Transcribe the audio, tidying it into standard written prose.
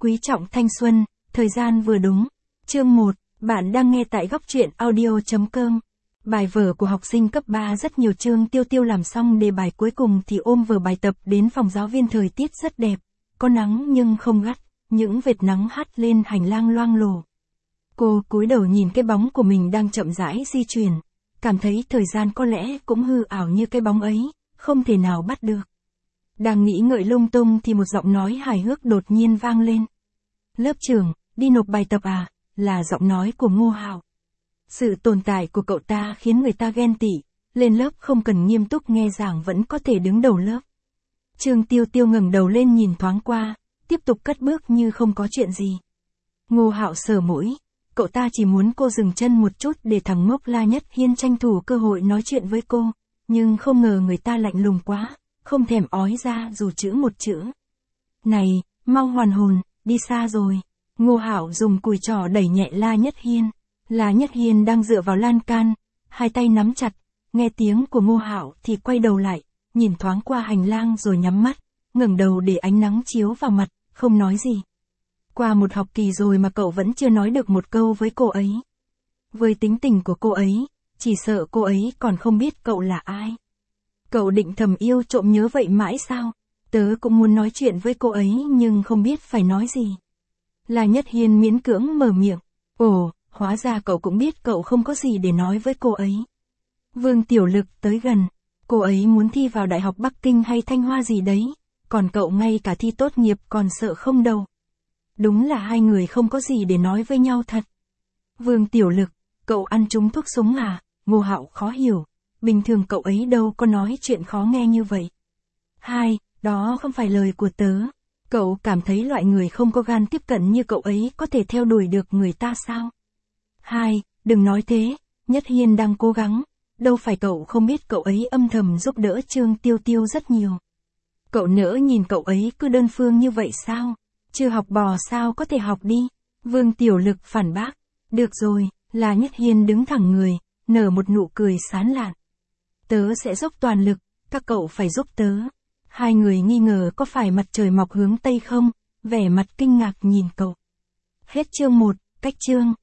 quý trọng thanh xuân, thời gian vừa đúng. Chương 1, bạn đang nghe tại góc truyện audio.com. Bài vở của học sinh cấp 3 rất nhiều. Trương Tiêu Tiêu làm xong đề bài cuối cùng thì ôm vở bài tập đến phòng giáo viên. Thời tiết rất đẹp, có nắng nhưng không gắt, những vệt nắng hắt lên hành lang loang lổ. Cô cúi đầu nhìn cái bóng của mình đang chậm rãi di chuyển, cảm thấy thời gian có lẽ cũng hư ảo như cái bóng ấy, không thể nào bắt được. Đang nghĩ ngợi lung tung thì một giọng nói hài hước đột nhiên vang lên. Lớp trưởng, đi nộp bài tập à? Là giọng nói của Ngô Hạo. Sự tồn tại của cậu ta khiến người ta ghen tị, lên lớp không cần nghiêm túc nghe giảng vẫn có thể đứng đầu lớp. Trương Tiêu Tiêu ngẩng đầu lên nhìn thoáng qua, tiếp tục cất bước như không có chuyện gì. Ngô Hạo sờ mũi, cậu ta chỉ muốn cô dừng chân một chút để thằng ngốc La Nhất Hiên tranh thủ cơ hội nói chuyện với cô, nhưng không ngờ người ta lạnh lùng quá, không thèm ói ra dù chữ một chữ. Này, mau hoàn hồn, đi xa rồi. Ngô Hạo dùng cùi trỏ đẩy nhẹ La Nhất Hiên. La Nhất Hiên đang dựa vào lan can, hai tay nắm chặt, nghe tiếng của Ngô Hạo thì quay đầu lại, nhìn thoáng qua hành lang rồi nhắm mắt, ngẩng đầu để ánh nắng chiếu vào mặt, không nói gì. Qua một học kỳ rồi mà cậu vẫn chưa nói được một câu với cô ấy. Với tính tình của cô ấy, chỉ sợ cô ấy còn không biết cậu là ai. Cậu định thầm yêu trộm nhớ vậy mãi sao? Tớ cũng muốn nói chuyện với cô ấy nhưng không biết phải nói gì. La Nhất Hiên miễn cưỡng mở miệng. Ồ, hóa ra cậu cũng biết cậu không có gì để nói với cô ấy. Vương Tiểu Lực tới gần. Cô ấy muốn thi vào Đại học Bắc Kinh hay Thanh Hoa gì đấy, còn cậu ngay cả thi tốt nghiệp còn sợ không đâu. Đúng là hai người không có gì để nói với nhau thật. Vương Tiểu Lực, cậu ăn trúng thuốc súng à? Ngô Hạo khó hiểu. Bình thường cậu ấy đâu có nói chuyện khó nghe như vậy. Hai, đó không phải lời của tớ. Cậu cảm thấy loại người không có gan tiếp cận như cậu ấy có thể theo đuổi được người ta sao? Hai, đừng nói thế, Nhất Hiên đang cố gắng. Đâu phải cậu không biết cậu ấy âm thầm giúp đỡ Trương Tiêu Tiêu rất nhiều. Cậu nỡ nhìn cậu ấy cứ đơn phương như vậy sao? Chưa học bò sao có thể học đi? Vương Tiểu Lực phản bác. Được rồi, là Nhất Hiên đứng thẳng người, nở một nụ cười sán lạn. Tớ sẽ dốc toàn lực, các cậu phải giúp tớ. Hai người nghi ngờ có phải mặt trời mọc hướng Tây không, vẻ mặt kinh ngạc nhìn cậu. Hết chương 1, cách chương.